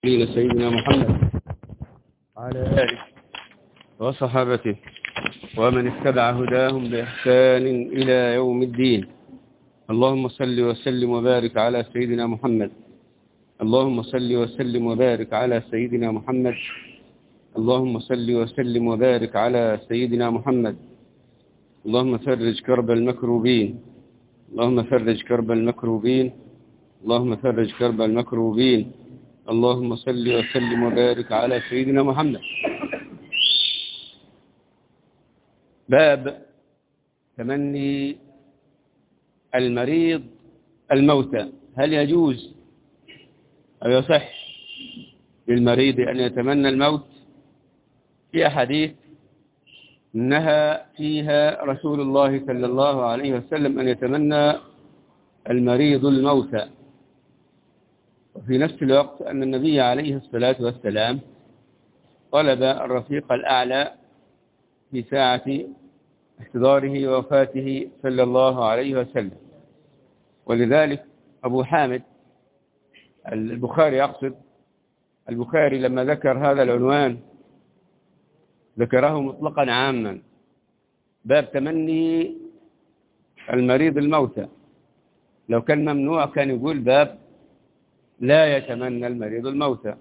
سيدنا محمد وعلى آله وصحابته ومن اتبع هداهم بإحسان إلى يوم الدين. اللهم صل وسلم وبارك على سيدنا محمد. اللهم صل وسلم وبارك على سيدنا محمد. اللهم صل وسلم وبارك على سيدنا محمد. اللهم فرج كرب المكروبين. اللهم فرج كرب المكروبين. اللهم فرج كرب المكروبين. اللهم صل وسلم وبارك على سيدنا محمد. باب تمني المريض الموتى، هل يجوز أو يصح للمريض أن يتمنى الموت؟ في أحاديث نهى فيها رسول الله صلى الله عليه وسلم أن يتمنى المريض الموتى، وفي نفس الوقت أن النبي عليه الصلاة والسلام طلب الرفيق الأعلى في ساعة احتضاره ووفاته صلى الله عليه وسلم. ولذلك أبو حامد البخاري يقصد البخاري لما ذكر هذا العنوان ذكره مطلقا عاما، باب تمني المريض الموتى. لو كان ممنوع كان يقول باب لا يتمنى المريض الموتى.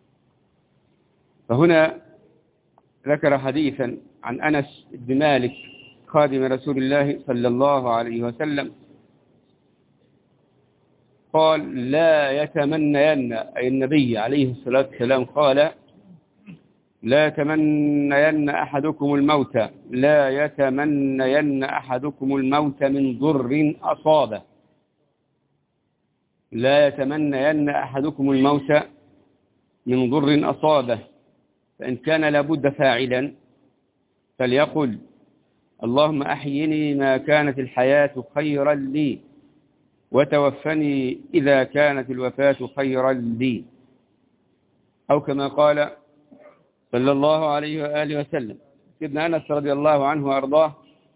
فهنا ذكر حديثا عن أنس بن مالك خادم رسول الله صلى الله عليه وسلم قال لا يتمنين، أي النبي عليه الصلاة والسلام قال لا يتمنين أحدكم الموت، لا يتمنين أحدكم الموت من ضر أصابه، لا يتمنين أحدكم الموت من ضر أصابه، فإن كان لابد فاعلا فليقل اللهم أحيني ما كانت الحياة خيرا لي وتوفني إذا كانت الوفاة خيرا لي، أو كما قال صلى الله عليه وآله وسلم. سيدنا أنس رضي الله عنه وأرضاه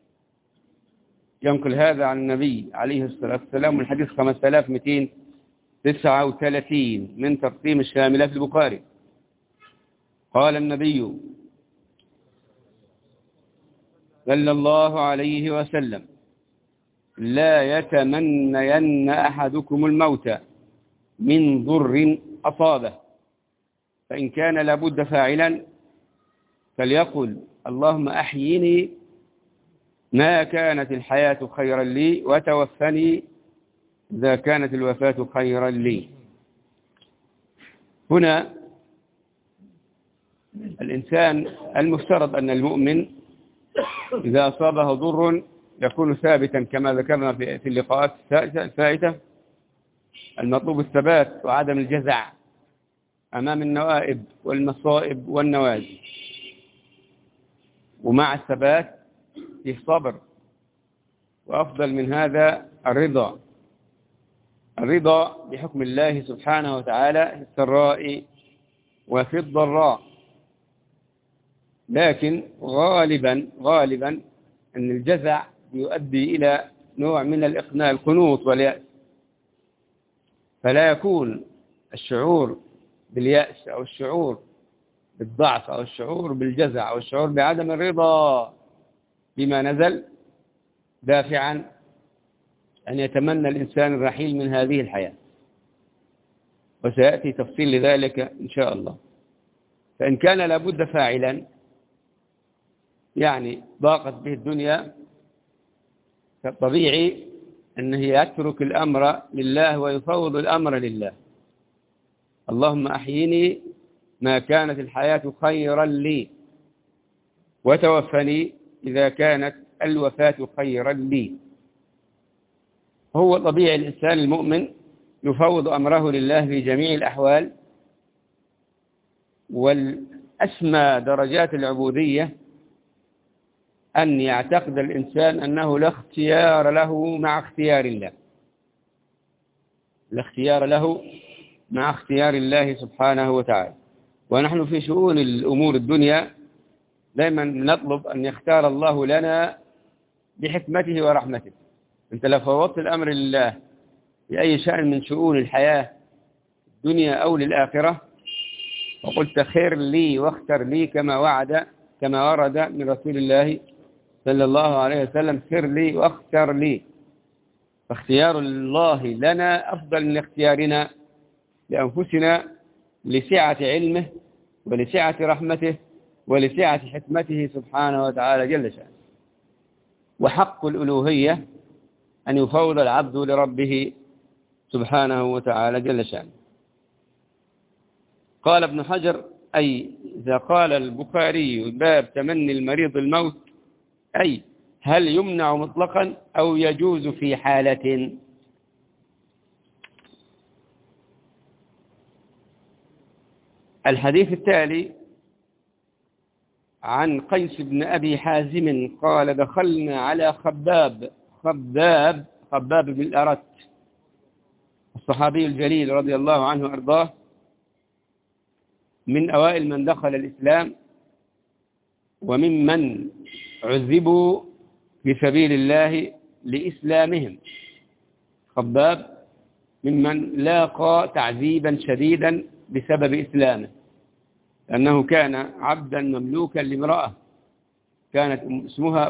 ينقل هذا عن النبي عليه الصلاة والسلام، والحديث 5239 من تقسيم الشاملة في البخاري. قال النبي صلى الله عليه وسلم لا يتمنين أحدكم الموت من ضر أصابه، فإن كان لابد فاعلا فليقل اللهم أحيني ما كانت الحياة خيرا لي وتوفني إذا كانت الوفاة خيرا لي. هنا الإنسان المفترض أن المؤمن إذا أصابه ضر يكون ثابتا كما ذكرنا في اللقاءات الفائتة، المطلوب الثبات وعدم الجزع أمام النوائب والمصائب والنوازل، ومع الثبات في الصبر، وأفضل من هذا الرضا بحكم الله سبحانه وتعالى في السراء وفي الضراء. لكن غالبا أن الجزع يؤدي إلى نوع من الإقناع، القنوط واليأس، فلا يكون الشعور باليأس أو الشعور بالضعف أو الشعور بالجزع أو الشعور بعدم الرضا بما نزل دافعا أن يتمنى الإنسان الرحيل من هذه الحياة، وسيأتي تفصيل لذلك إن شاء الله. فإن كان لابد فاعلا يعني ضاقت به الدنيا، فالطبيعي أنه يترك الأمر لله ويفوض الأمر لله. اللهم أحيني ما كانت الحياة خيرا لي وتوفني إذا كانت الوفاة خيرا لي. هو طبيعي الإنسان المؤمن يفوض أمره لله في جميع الأحوال، والأسمى درجات العبودية أن يعتقد الإنسان أنه لا اختيار له مع اختيار الله، لا اختيار له مع اختيار الله سبحانه وتعالى. ونحن في شؤون الأمور الدنيا دائما نطلب أن يختار الله لنا بحكمته ورحمته. أنت لو فوضت الأمر لله في أي شأن من شؤون الحياة الدنيا أو للآخرة وقلت خير لي واختر لي كما ورد من رسول الله صلى الله عليه وسلم: خير لي واختر لي. فاختيار الله لنا أفضل من اختيارنا لأنفسنا لسعة علمه ولسعة رحمته ولسعة حكمته سبحانه وتعالى جل شأنه. وحق الألوهية أن يفوض العبد لربه سبحانه وتعالى جل شأنه. قال ابن حجر: أي إذا قال البخاري باب تمني المريض الموت، أي هل يمنع مطلقا أو يجوز في حالة؟ الحديث التالي عن قيس بن أبي حازم قال: دخلنا على خباب بن الأرت الصحابي الجليل رضي الله عنه وأرضاه، من أوائل من دخل الإسلام وممن عذبوا في سبيل الله لإسلامهم. خباب ممن لاقى تعذيبا شديدا بسبب إسلامه، لأنه كان عبدا مملوكا لامرأة كانت اسمها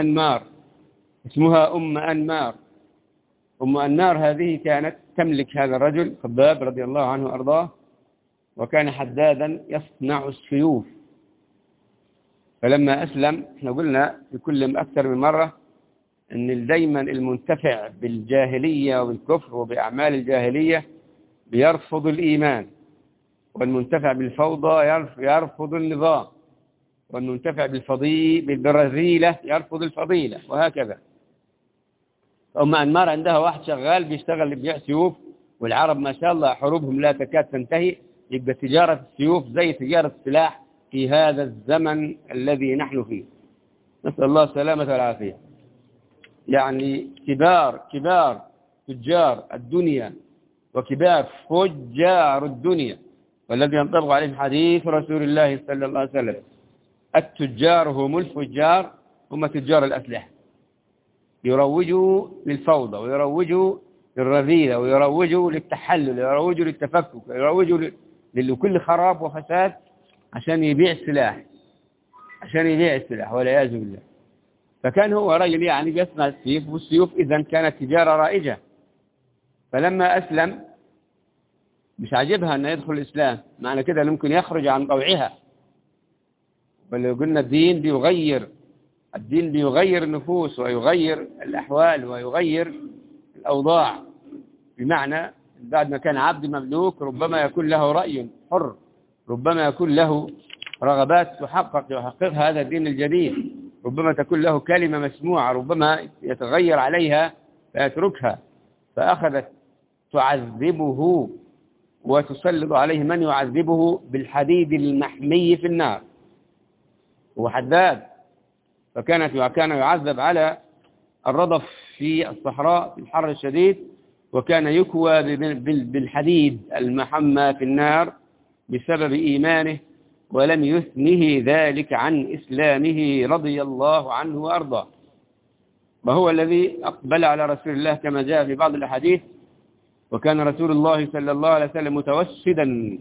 أم أنمار. أم أنمار هذه كانت تملك هذا الرجل خباب رضي الله عنه وأرضاه، وكان حدادا يصنع السيوف. فلما أسلم، احنا قلنا في كل أكثر من مرة أن دايما المنتفع بالجاهلية وبالكفر وبأعمال الجاهلية بيرفض الإيمان، والمنتفع بالفوضى يرفض النظام، والمنتفع بالرذيلة يرفض الفضيلة، وهكذا. أم أنمار عندها واحد شغال بيشتغل يبيع سيوف، والعرب ما شاء الله حروبهم لا تكاد تنتهي، يبقى تجارة السيوف زي تجارة السلاح في هذا الزمن الذي نحن فيه، نسأل الله السلامة والعافية. يعني كبار تجار الدنيا وكبار فجار الدنيا، والذي ينطبق عليه حديث رسول الله صلى الله عليه وسلم: التجار هم الفجار، هم تجار الأسلحة. يروجوا للفوضى، ويروجوا للرذيلة، ويروجوا للتحلل، ويروجوا للتفكك، ويروجوا لكل خراب وفساد عشان يبيع السلاح والعياذ بالله. فكان هو رجل يعني بيصنع السيوف، والسيوف إذن كانت تجارة رائجة. فلما أسلم مش عاجبها أن يدخل الإسلام، معنى كده ممكن يخرج عن طوعها. ولو قلنا الدين بيغير النفوس ويغير الأحوال ويغير الأوضاع، بمعنى بعد ما كان عبد مملوك ربما يكون له رأي حر، ربما يكون له رغبات يحققها هذا الدين الجديد، ربما تكون له كلمة مسموعة، ربما يتغير عليها فيتركها. فأخذت تعذبه وتسلط عليه من يعذبه بالحديد المحمي في النار، هو حداد. كان يعذب على الرضف في الصحراء في الحر الشديد، وكان يكوى بالحديد المحمى في النار بسبب إيمانه، ولم يثنه ذلك عن إسلامه رضي الله عنه وأرضاه. وهو الذي أقبل على رسول الله كما جاء في بعض الأحاديث: وكان رسول الله صلى الله عليه وسلم متوسدا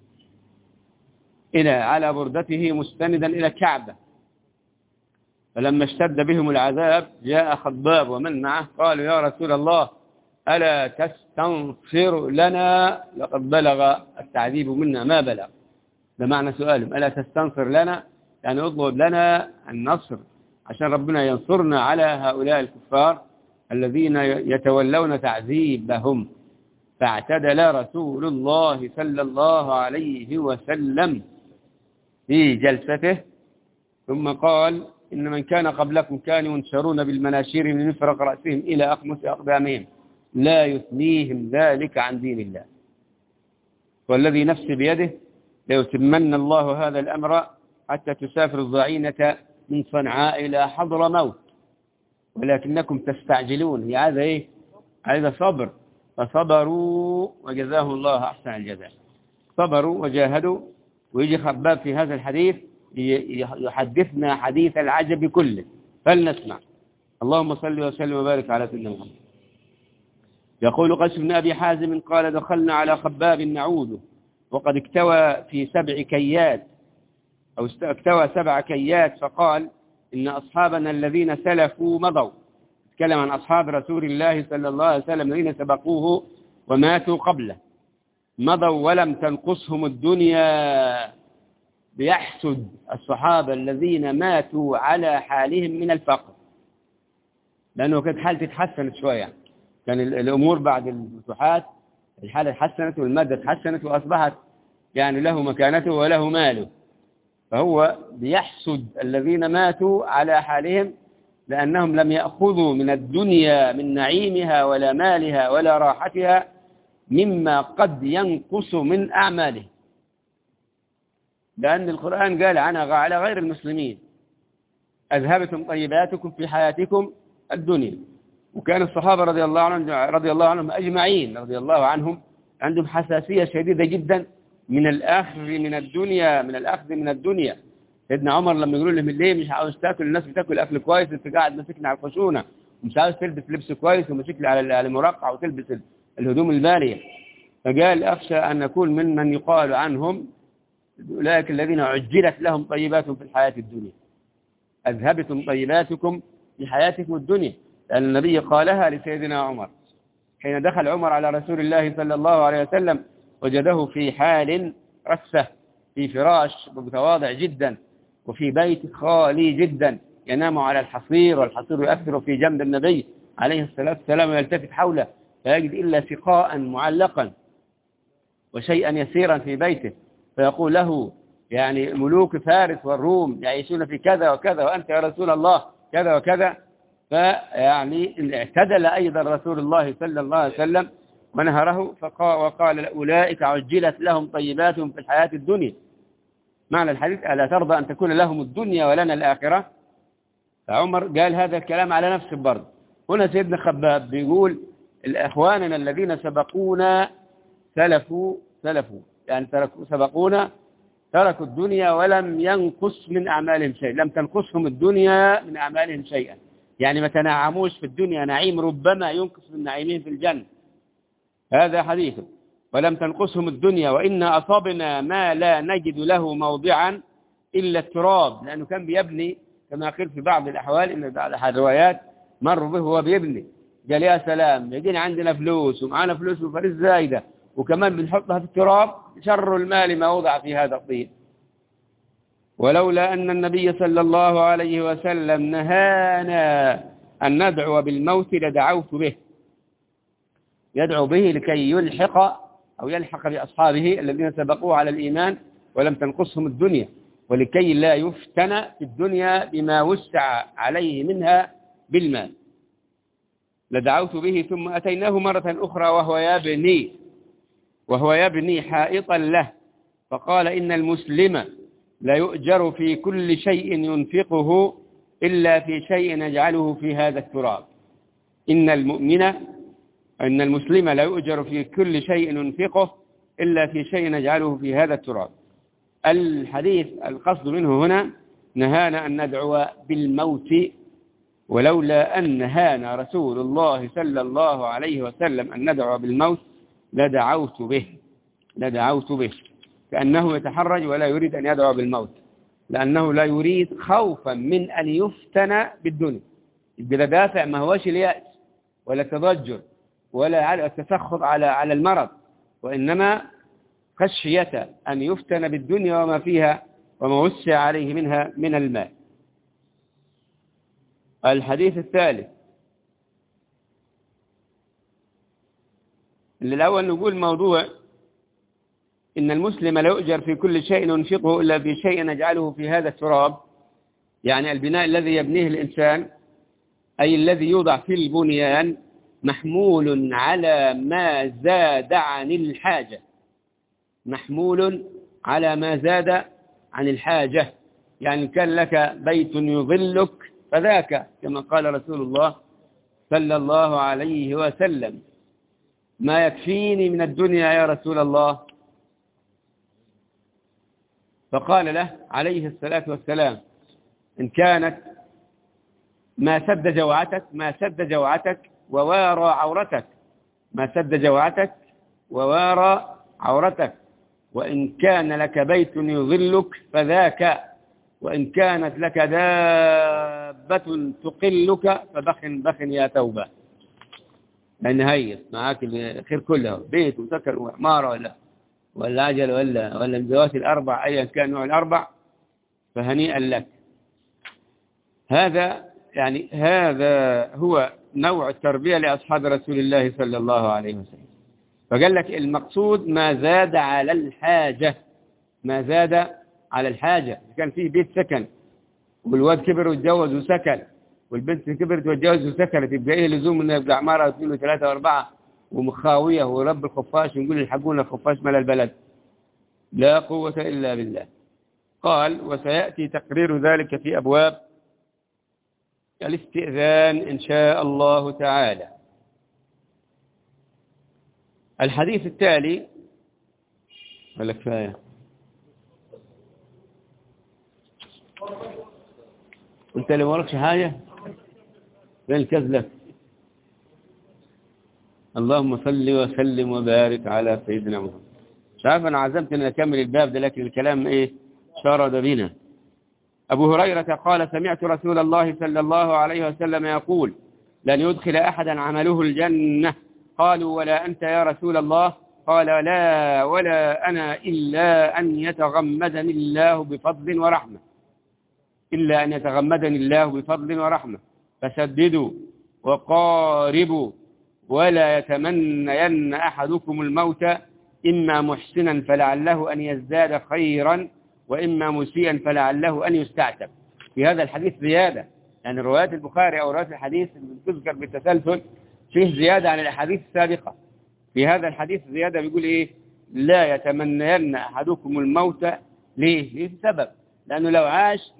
على بردته مستندا إلى الكعبة، فلما اشتد بهم العذاب جاء خباب ومن معه قالوا: يا رسول الله ألا تستنصر لنا؟ لقد بلغ التعذيب منا ما بلغ. ده معنى سؤالهم: ألا تستنصر لنا؟ يعني اطلب لنا النصر عشان ربنا ينصرنا على هؤلاء الكفار الذين يتولون تعذيبهم. فاعتدل رسول الله صلى الله عليه وسلم في جلسته ثم قال: إن من كان قبلكم كانوا ينشرون بالمناشير من مفرق رأسهم إلى أخمص أقدامهم لا يثنيهم ذلك عن دين الله، والذي نفسي بيده ليتمن الله هذا الأمر حتى تسافر الضعينة من صنعاء إلى حضرموت، ولكنكم تستعجلون. هذا إيه؟ هذا صبر. فصبروا وجزاهم الله أحسن الجزاء، صبروا وجاهدوا. ويجي خباب في هذا الحديث يحدثنا حديث العجب كله، فلنسمع. اللهم صل وسلم وبارك على سيدنا محمد. يقول قيس بن أبي حازم قال: دخلنا على خباب نعوذ وقد اكتوى في 7 كيات أو اكتوى 7 كيات، فقال إن أصحابنا الذين سلفوا مضوا. تكلم عن أصحاب رسول الله صلى الله عليه وسلم الذين سبقوه وماتوا قبله، مضوا ولم تنقصهم الدنيا. بيحسد الصحابة الذين ماتوا على حالهم من الفقر، لأنه كانت حالته تحسنت شوية، كان الأمور بعد الفتوحات الحالة تحسنت والمادة تحسنت وأصبحت يعني له مكانته وله ماله، فهو بيحسد الذين ماتوا على حالهم لأنهم لم يأخذوا من الدنيا من نعيمها ولا مالها ولا راحتها مما قد ينقص من أعماله، لأن القرآن قال عنها على غير المسلمين: أذهبتم طيباتكم في حياتكم الدنيا. وكان الصحابة رضي الله عنهم أجمعين رضي الله عنهم عندهم حساسية شديدة جدا من الأخذ من الدنيا. سيدنا عمر لما يقولوا لهم ليه مش عاوز تاكل، الناس بتاكل أكل كويس، أنت قاعد ماسكني على الخشونة ومش عاوز تلبس لبس كويس وماسكني على المرقع وتلبس الهدوم البالية. فقال: أخشى أن نكون ممن يقال عنهم أولئك الذين عجلت لهم طيباتهم في الحياة الدنيا. أذهبتم طيباتكم في حياتكم الدنيا، لأن النبي قالها لسيدنا عمر حين دخل عمر على رسول الله صلى الله عليه وسلم، وجده في حال رثة، في فراش متواضع جدا، وفي بيت خالي جدا ينام على الحصير، والحصير يؤثر في جنب النبي عليه الصلاة والسلام، ويلتفت حوله فيجد إلا سقاء معلقا وشيئا يسيرا في بيته، فيقول له يعني ملوك فارس والروم يعيشون في كذا وكذا وأنت يا رسول الله كذا وكذا. فيعني اعتدل أيضا رسول الله صلى الله عليه وسلم ونهره وقال: أولئك عجلت لهم طيباتهم في الحياة الدنيا. معنى الحديث: ألا ترضى أن تكون لهم الدنيا ولنا الآخرة؟ فعمر قال هذا الكلام على نفسه برضه. هنا سيدنا خباب بيقول: الأخواننا الذين سبقونا سلفوا يعني سبقونا تركوا الدنيا ولم ينقص من أعمالهم شيء، لم تنقصهم الدنيا من أعمالهم شيئا، يعني ما تنعموش في الدنيا نعيم ربما ينقص من نعيمهم في الجنة. هذا حديثه: ولم تنقصهم الدنيا وإنا أصابنا ما لا نجد له موضعا إلا التراب، لأنه كان بيبني كما قيل في بعض الأحوال، إن بعض الروايات مروا به وهو بيبني، قال: يا سلام، يجينا عندنا فلوس ومعنا فلوس وفلوس زايدة وكمان بنحطها في التراب، شر المال ما وضع في هذا الطين. ولولا أن النبي صلى الله عليه وسلم نهانا أن ندعو بالموت لدعوت به، يدعو به لكي يلحق بأصحابه الذين سبقوه على الإيمان ولم تنقصهم الدنيا، ولكي لا يفتن في الدنيا بما وسع عليه منها بالمال. لدعوت به ثم أتيناه مرة أخرى وهو يبني حائطا له، فقال: إن المسلم لا يؤجر في كل شيء ينفقه إلا في شيء نجعله في هذا التراب. إن المسلم لا يؤجر في كل شيء ينفقه إلا في شيء نجعله في هذا التراب. الحديث القصد منه هنا نهانا أن ندعو بالموت، ولولا أن نهانا رسول الله صلى الله عليه وسلم أن ندعو بالموت لدعوت به، كأنه يتحرج ولا يريد أن يدعو بالموت، لأنه لا يريد خوفا من أن يفتن بالدنيا. بلا دافع، ما هوش اليأس ولا التضجر ولا التسخط على المرض، وإنما خشية أن يفتن بالدنيا وما فيها وما وسع عليه منها من المال. الحديث الثالث، الأول نقول موضوع إن المسلم لا يؤجر في كل شيء ينفقه إلا في شيء نجعله في هذا التراب، يعني البناء الذي يبنيه الإنسان أي الذي يوضع في البنيان محمول على ما زاد عن الحاجة، محمول على ما زاد عن الحاجة. يعني كان لك بيت يظلك فذاك، كما قال رسول الله صلى الله عليه وسلم: ما يكفيني من الدنيا يا رسول الله؟ فقال له عليه الصلاة والسلام: إن كانت ما سد جوعتك ووارى عورتك، ما سد جوعتك ووارى عورتك، وإن كان لك بيت يظلك فذاك، وإن كانت لك دابة تقلك فبخ بخ يا توبة. لأن هي معاك الخير كله، بيت وسكن وعمارة ولا عجل ولا الذوات الأربع أيا كان نوع الأربع، فهنيئا لك. هذا هو نوع التربية لأصحاب رسول الله صلى الله عليه وسلم. فقال لك المقصود ما زاد على الحاجة، ما زاد على الحاجة. كان فيه بيت سكن والواد كبر واتجوز وسكن، والبنت كبرت واتجوز وسكنت، يبقى ايه لزوم انه يبقى عمارة واثنين وثلاثة واربعة ومخاوية ورب الخفاش ونقول الحقونا الخفاش مال البلد؟ لا قوة إلا بالله. قال وسيأتي تقرير ذلك في أبواب الاستئذان إن شاء الله تعالى. الحديث التالي ولا كفاية؟ انت اللي وراكش حاجة؟ فين الكذلة؟ اللهم صل وسلم وبارك على سيدنا محمد. مش عارف انا عزمت ان اكمل الباب ده، لكن الكلام ايه شرد بنا. ابو هريرة قال سمعت رسول الله صلى الله عليه وسلم يقول لن يدخل احدا عمله الجنة. قالوا ولا انت يا رسول الله؟ قال لا ولا انا الا ان يتغمدني الله بفضل ورحمة، إلا أن يتغمدني الله بفضل ورحمة. فسددوا وقاربوا ولا يتمنين أحدكم الموت، إما محسنا فلعله أن يزداد خيرا وإما مسيئا فلعله أن يستعتب. في هذا الحديث زيادة، يعني روايات البخاري أو روايات الحديث تذكر بالتسلسل فيه زيادة عن الأحاديث السابقة. في هذا الحديث زيادة بيقول إيه؟ لا يتمنين أحدكم الموت. ليه؟ لسبب، لأنه لو عاش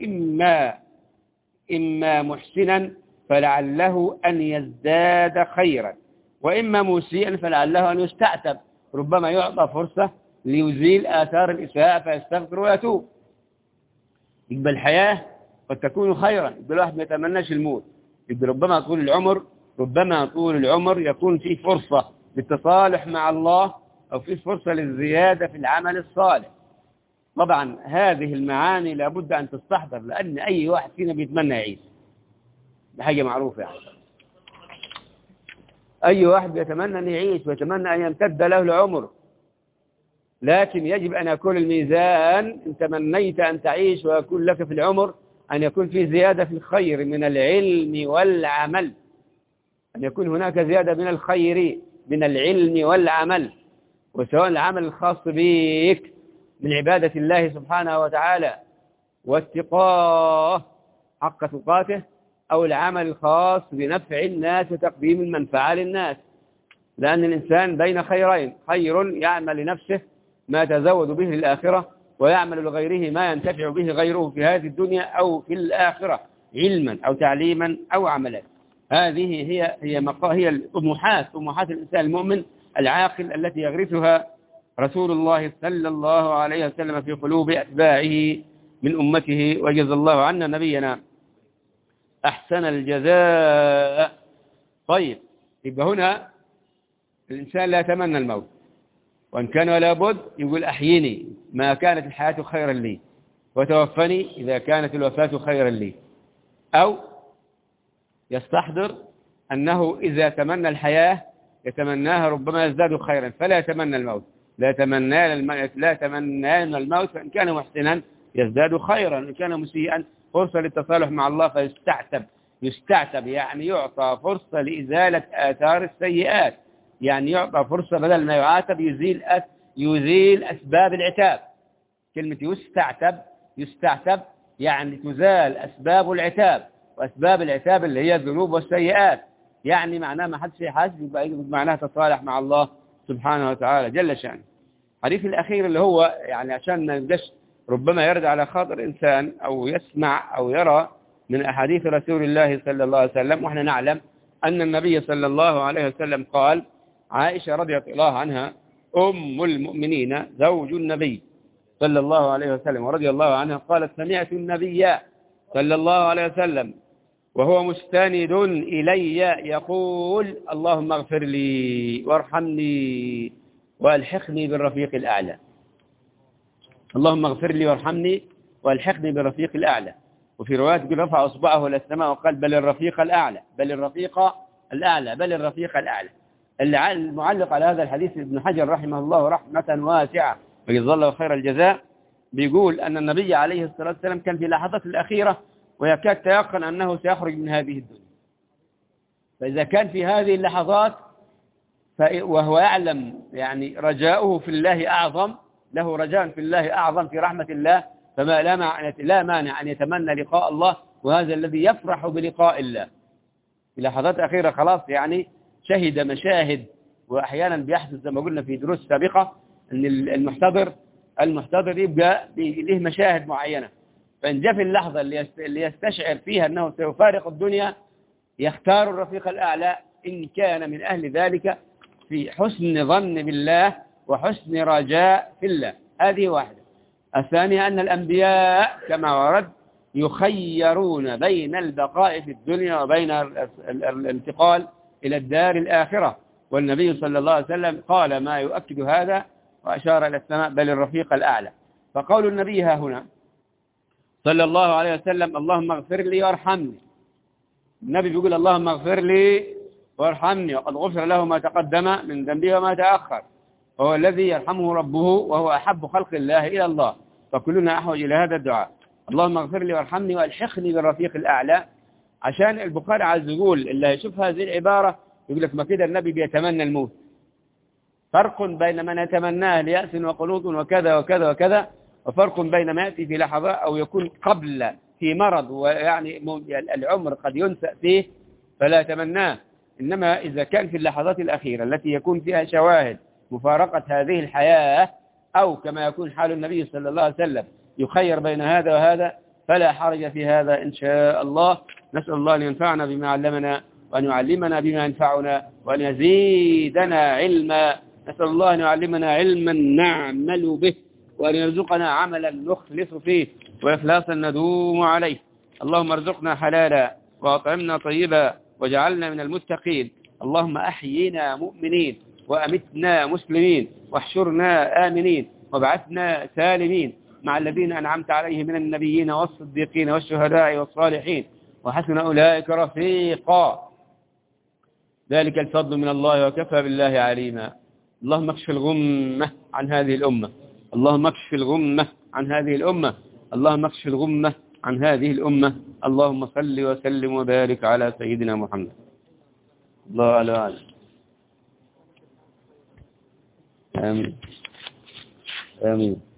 إما محسنا فلعله أن يزداد خيرا وإما مسيئا فلعله أن يستعتب. ربما يعطى فرصة ليزيل آثار الإساءة فيستغفر ويتوب. يبقى الحياة قد تكون خيرا، يبقى الواحد ما يتمناش الموت. يبقى ربما طول العمر يكون فيه فرصة للتصالح مع الله أو فيه فرصة للزيادة في العمل الصالح. طبعا هذه المعاني لابد أن تستحضر، لأن أي واحد فينا بيتمنى يعيش، ده حاجة معروفة يعني. أي واحد بيتمنى أن يعيش ويتمنى أن يمتد له العمر، لكن يجب أن يكون الميزان إن تمنيت أن تعيش ويكون لك في العمر أن يكون في زيادة في الخير من العلم والعمل، أن يكون هناك زيادة من الخير من العلم والعمل، وسواء العمل الخاص بك من عبادة الله سبحانه وتعالى واتقاه حق تقاته، أو العمل الخاص بنفع الناس وتقديم المنفعة للناس. لأن الإنسان بين خيرين، خير يعمل لنفسه ما تزود به للآخرة، ويعمل لغيره ما ينتفع به غيره في هذه الدنيا أو في الآخرة، علما أو تعليما أو عملا. هذه هي طموحات الإنسان المؤمن العاقل التي يغرسها رسول الله صلى الله عليه وسلم في قلوب أتباعه من أمته، وجزى الله عنا نبينا أحسن الجزاء. طيب، يبقى هنا الإنسان لا يتمنى الموت، وإن كان ولا بد يقول أحيني ما كانت الحياة خيرا لي، وتوفني إذا كانت الوفاة خيرا لي. أو يستحضر أنه إذا تمنى الحياة يتمناها ربما يزداد خيرا، فلا يتمنى الموت. لا تمنى الموت، فإن كان محسنا يزداد خيرا، إن كان مسيئا فرصة للتصالح مع الله فيستعتب يعني يعطى فرصة لإزالة آثار السيئات، يعني يعطى فرصة بدل ما يعاتب يزيل أسباب العتاب. كلمة يستعتب يعني تزال أسباب العتاب، وأسباب العتاب اللي هي الذنوب والسيئات، يعني معناه ما حدش يحاسب، يبقى معناه تصالح مع الله سبحانه وتعالى جل شأنه. الحديث الأخير اللي هو يعني عشان ما يبقاش ربما يرد على خاطر إنسان أو يسمع أو يرى من أحاديث رسول الله صلى الله عليه وسلم، وإحنا نعلم أن النبي صلى الله عليه وسلم قال: عائشة رضي الله عنها أم المؤمنين زوج النبي صلى الله عليه وسلم ورضي الله عنها قالت: سمعت النبي صلى الله عليه وسلم وهو مستند إلي يقول: اللهم اغفر لي وارحمني والحقني بالرفيق الأعلى. اللهم اغفر لي وارحمني والحقني بالرفيق الأعلى. وفي رواية رفع أصبعه إلى السماء وقال بل الرفيق الأعلى، بل الرفيق الأعلى، بل الرفيق الأعلى. المعلق على هذا الحديث ابن حجر رحمه الله رحمة واسعة وجزاه الله خير الجزاء، بيقول أن النبي عليه الصلاة والسلام كان في لحظات الأخيرة ويكاد تيقن أنه سيخرج من هذه الدنيا. فإذا كان في هذه اللحظات وهو يعلم يعني رجاؤه في الله أعظم، له رجاء في الله أعظم في رحمة الله، فما لا مانع أن يتمنى لقاء الله، وهذا الذي يفرح بلقاء الله. في لحظات أخيرة خلاص يعني شهد مشاهد، وأحيانا بيحدث زي ما قلنا في دروس سابقة أن المحتضر يبقى له مشاهد معينة، فإن جاء في اللحظة اللي يستشعر فيها أنه سيفارق الدنيا يختار الرفيق الأعلى إن كان من أهل ذلك في حسن ظن بالله وحسن رجاء في الله. هذه واحدة. الثانية أن الأنبياء كما ورد يخيرون بين البقاء في الدنيا وبين الانتقال إلى الدار الآخرة، والنبي صلى الله عليه وسلم قال ما يؤكد هذا وأشار إلى السماء بل الرفيق الأعلى. فقول النبي ها هنا صلى الله عليه وسلم اللهم اغفر لي وارحمني، النبي بيقول اللهم اغفر لي وارحمني وقد غفر له ما تقدم من ذنبه وما تأخر، وهو الذي يرحمه ربه وهو أحب خلق الله إلى الله، فكلنا أحوج إلى هذا الدعاء اللهم اغفر لي وارحمني والحقني بالرفيق الأعلى. عشان البخاري عايز يقول اللي يشوف هذه العبارة يقول لك ما كده النبي بيتمنى الموت، فرق بين من يتمناه ليأس وقنوط وكذا وكذا وكذا، وفرق بين ما يأتي في لحظة أو يكون قبل في مرض ويعني العمر قد ينسأ فيه فلا تمناه. إنما إذا كان في اللحظات الأخيرة التي يكون فيها شواهد مفارقة هذه الحياة، أو كما يكون حال النبي صلى الله عليه وسلم يخير بين هذا وهذا، فلا حرج في هذا إن شاء الله. نسأل الله أن ينفعنا بما علمنا وأن يعلمنا بما ينفعنا وأن يزيدنا علما. نسأل الله أن يعلمنا علما نعمل به وأن يرزقنا عملا نخلص فيه وإخلاصا ندوم عليه. اللهم ارزقنا حلالا وأطعمنا طيبا وجعلنا من المتقين. اللهم أحيينا مؤمنين وأمتنا مسلمين واحشرنا آمنين وابعثنا سالمين مع الذين أنعمت عليهم من النبيين والصديقين والشهداء والصالحين وحسن أولئك رفيقا. ذلك الفضل من الله وكفى بالله عليما. اللهم اكشف الغمة عن هذه الأمة، اللهم اكشف الغمة عن هذه الأمة، اللهم اكشف الغمة عن هذه الأمة. اللهم صل وسلم وبارك على سيدنا محمد. الله أعلم. آمين آمين.